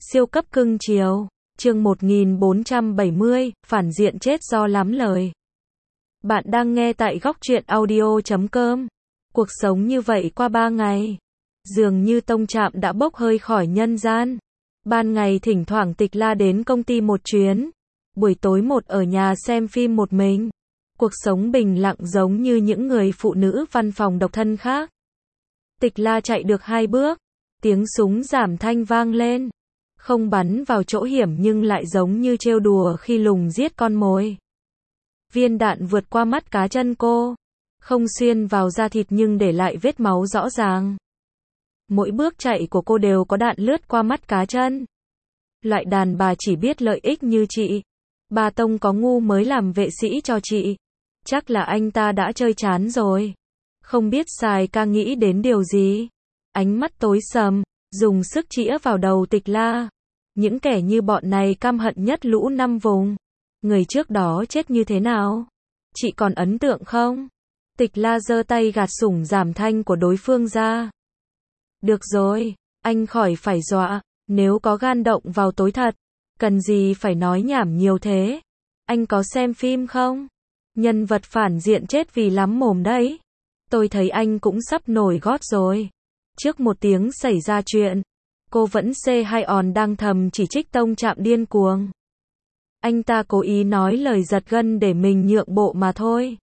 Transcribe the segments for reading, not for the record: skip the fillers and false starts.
Siêu cấp cưng chiều. Chương 1470, phản diện chết do lắm lời. Bạn đang nghe tại góc truyện audio.com. Cuộc sống như vậy qua 3 ngày. Dường như tông trạm đã bốc hơi khỏi nhân gian. Ban ngày thỉnh thoảng Tịch La đến công ty một chuyến. Buổi tối một ở nhà xem phim một mình. Cuộc sống bình lặng giống như những người phụ nữ văn phòng độc thân khác. Tịch La chạy được 2 bước. Tiếng súng giảm thanh vang lên. Không bắn vào chỗ hiểm nhưng lại giống như trêu đùa khi lùng giết con mồi. Viên đạn vượt qua mắt cá chân cô. Không xuyên vào da thịt nhưng để lại vết máu rõ ràng. Mỗi bước chạy của cô đều có đạn lướt qua mắt cá chân. Loại đàn bà chỉ biết lợi ích như chị. Bà Tông có ngu mới làm vệ sĩ cho chị. Chắc là anh ta đã chơi chán rồi. Không biết Sài Ca nghĩ đến điều gì. Ánh mắt tối sầm, dùng sức chĩa vào đầu Tịch La. Những kẻ như bọn này căm hận nhất lũ năm vùng. Người trước đó chết như thế nào? Chị còn ấn tượng không? Tịch La giơ tay gạt sủng giảm thanh của đối phương ra. Được rồi, anh khỏi phải dọa. Nếu có gan động vào tối thật, cần gì phải nói nhảm nhiều thế? Anh có xem phim không? Nhân vật phản diện chết vì lắm mồm đấy. Tôi thấy anh cũng sắp nổi gót rồi. Trước một tiếng xảy ra chuyện, cô vẫn C2 đang thầm chỉ trích tông trạm điên cuồng. Anh ta cố ý nói lời giật gân để mình nhượng bộ mà thôi.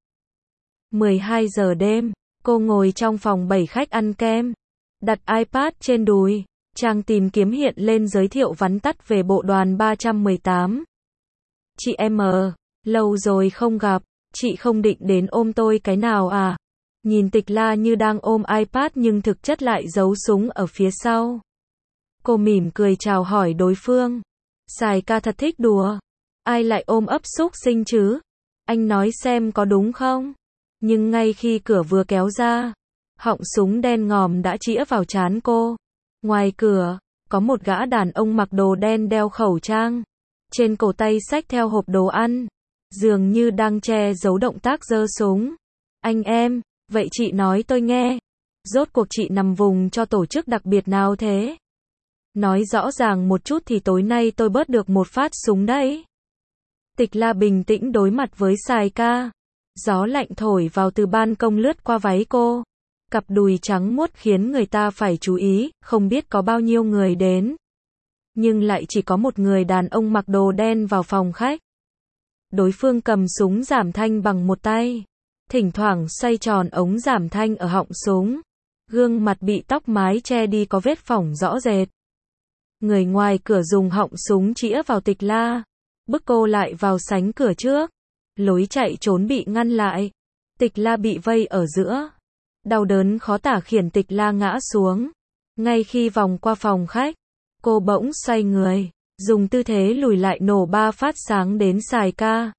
12 giờ đêm, cô ngồi trong phòng 7 khách ăn kem. Đặt iPad trên đùi, trang tìm kiếm hiện lên giới thiệu vắn tắt về bộ đoàn 318. Chị em lâu rồi không gặp, chị không định đến ôm tôi cái nào à? Nhìn Tịch La như đang ôm iPad nhưng thực chất lại giấu súng ở phía sau. Cô mỉm cười chào hỏi đối phương. Sài Ca thật thích đùa. Ai lại ôm ấp xúc sinh chứ? Anh nói xem có đúng không? Nhưng ngay khi cửa vừa kéo ra, họng súng đen ngòm đã chĩa vào trán cô. Ngoài cửa, có một gã đàn ông mặc đồ đen đeo khẩu trang. Trên cổ tay xách theo hộp đồ ăn. Dường như đang che giấu động tác giơ súng. Anh em, vậy chị nói tôi nghe. Rốt cuộc chị nằm vùng cho tổ chức đặc biệt nào thế? Nói rõ ràng một chút thì tối nay tôi bớt được một phát súng đấy. Tịch La bình tĩnh đối mặt với Sài Ca. Gió lạnh thổi vào từ ban công lướt qua váy cô. Cặp đùi trắng muốt khiến người ta phải chú ý, không biết có bao nhiêu người đến. Nhưng lại chỉ có một người đàn ông mặc đồ đen vào phòng khách. Đối phương cầm súng giảm thanh bằng một tay. Thỉnh thoảng xoay tròn ống giảm thanh ở họng súng. Gương mặt bị tóc mái che đi có vết phỏng rõ rệt. Người ngoài cửa dùng họng súng chĩa vào Tịch La. Bức cô lại vào sánh cửa trước. Lối chạy trốn bị ngăn lại. Tịch La bị vây ở giữa. Đau đớn khó tả khiến Tịch La ngã xuống. Ngay khi vòng qua phòng khách, cô bỗng xoay người, dùng tư thế lùi lại nổ 3 phát sáng đến Sài Ca.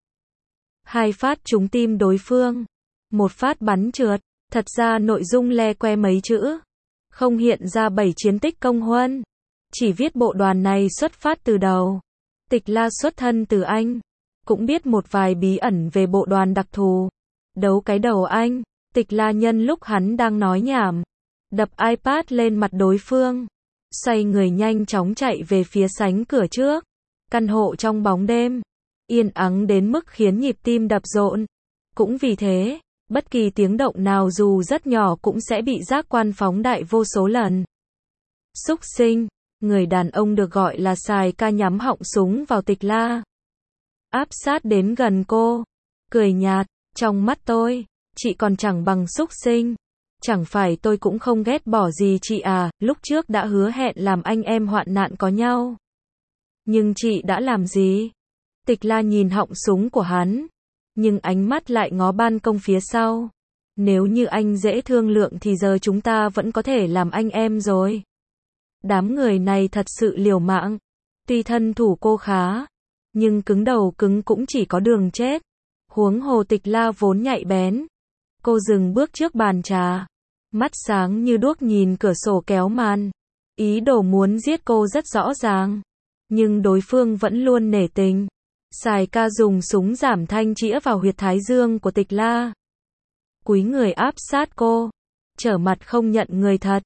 2 phát trúng tim đối phương. 1 phát bắn trượt. Thật ra nội dung le que mấy chữ. Không hiện ra 7 chiến tích công huân. Chỉ viết bộ đoàn này xuất phát từ đầu. Tịch La xuất thân từ Anh. Cũng biết một vài bí ẩn về bộ đoàn đặc thù. Đấu cái đầu anh. Tịch La nhân lúc hắn đang nói nhảm. Đập iPad lên mặt đối phương. Xoay người nhanh chóng chạy về phía sánh cửa trước. Căn hộ trong bóng đêm. Yên ắng đến mức khiến nhịp tim đập rộn. Cũng vì thế, bất kỳ tiếng động nào dù rất nhỏ cũng sẽ bị giác quan phóng đại vô số lần. Xúc sinh. Người đàn ông được gọi là Sài Ca nhắm họng súng vào Tịch La. Áp sát đến gần cô. Cười nhạt. Trong mắt tôi, chị còn chẳng bằng xúc sinh. Chẳng phải tôi cũng không ghét bỏ gì chị à, lúc trước đã hứa hẹn làm anh em hoạn nạn có nhau. Nhưng chị đã làm gì? Tịch La nhìn họng súng của hắn. Nhưng ánh mắt lại ngó ban công phía sau. Nếu như anh dễ thương lượng thì giờ chúng ta vẫn có thể làm anh em rồi. Đám người này thật sự liều mạng. Tuy thân thủ cô khá, nhưng cứng đầu cứng cũng chỉ có đường chết. Huống hồ Tịch La vốn nhạy bén. Cô dừng bước trước bàn trà. Mắt sáng như đuốc nhìn cửa sổ kéo màn. Ý đồ muốn giết cô rất rõ ràng. Nhưng đối phương vẫn luôn nể tình. Sài Ca dùng súng giảm thanh chĩa vào huyệt thái dương của Tịch La. Cúi người áp sát cô. Trở mặt không nhận người thật.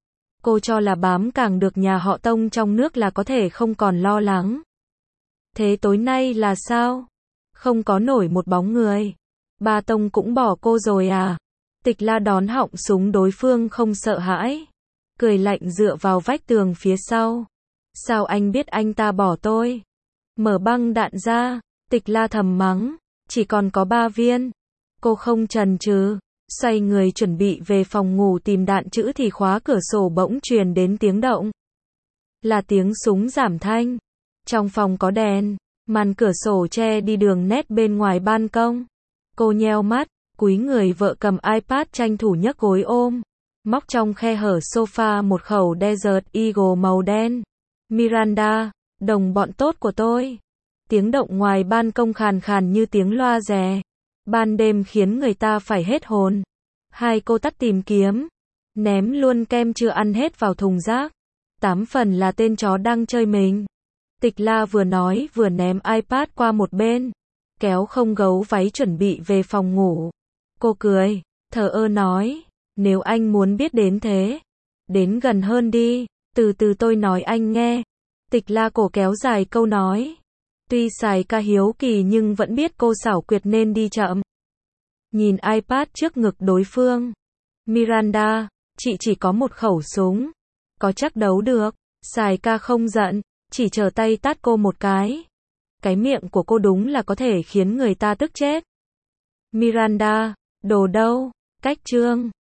Cô cho là bám càng được nhà họ Tông trong nước là có thể không còn lo lắng. Thế tối nay là sao? Không có nổi một bóng người. Ba Tông cũng bỏ cô rồi à? Tịch La đón họng súng đối phương không sợ hãi. Cười lạnh dựa vào vách tường phía sau. Sao anh biết anh ta bỏ tôi? Mở băng đạn ra. Tịch La thầm mắng. Chỉ còn có 3 viên. Cô không chần chừ, xoay người chuẩn bị về phòng ngủ tìm đạn chữ thì khóa cửa sổ bỗng truyền đến tiếng động. Là tiếng súng giảm thanh. Trong phòng có đèn, màn cửa sổ che đi đường nét bên ngoài ban công. Cô nheo mắt, cúi người vợ cầm iPad tranh thủ nhấc gối ôm. Móc trong khe hở sofa một khẩu Desert Eagle màu đen. Miranda, đồng bọn tốt của tôi. Tiếng động ngoài ban công khàn khàn như tiếng loa rè. Ban đêm khiến người ta phải hết hồn. Hai cô tắt tìm kiếm. Ném luôn kem chưa ăn hết vào thùng rác. 8 phần là tên chó đang chơi mình. Tịch La vừa nói vừa ném iPad qua một bên. Kéo không gấu váy chuẩn bị về phòng ngủ. Cô cười, thờ ơ nói. Nếu anh muốn biết đến thế. Đến gần hơn đi. Từ từ tôi nói anh nghe. Tịch La cổ kéo dài câu nói. Tuy xài ca hiếu kỳ nhưng vẫn biết cô xảo quyệt nên đi chậm. Nhìn iPad trước ngực đối phương. Miranda, chị chỉ có một khẩu súng. Có chắc đấu được. Xài ca không giận, chỉ trở tay tát cô một cái. Cái miệng của cô đúng là có thể khiến người ta tức chết. Miranda, đồ đâu? Cách trương.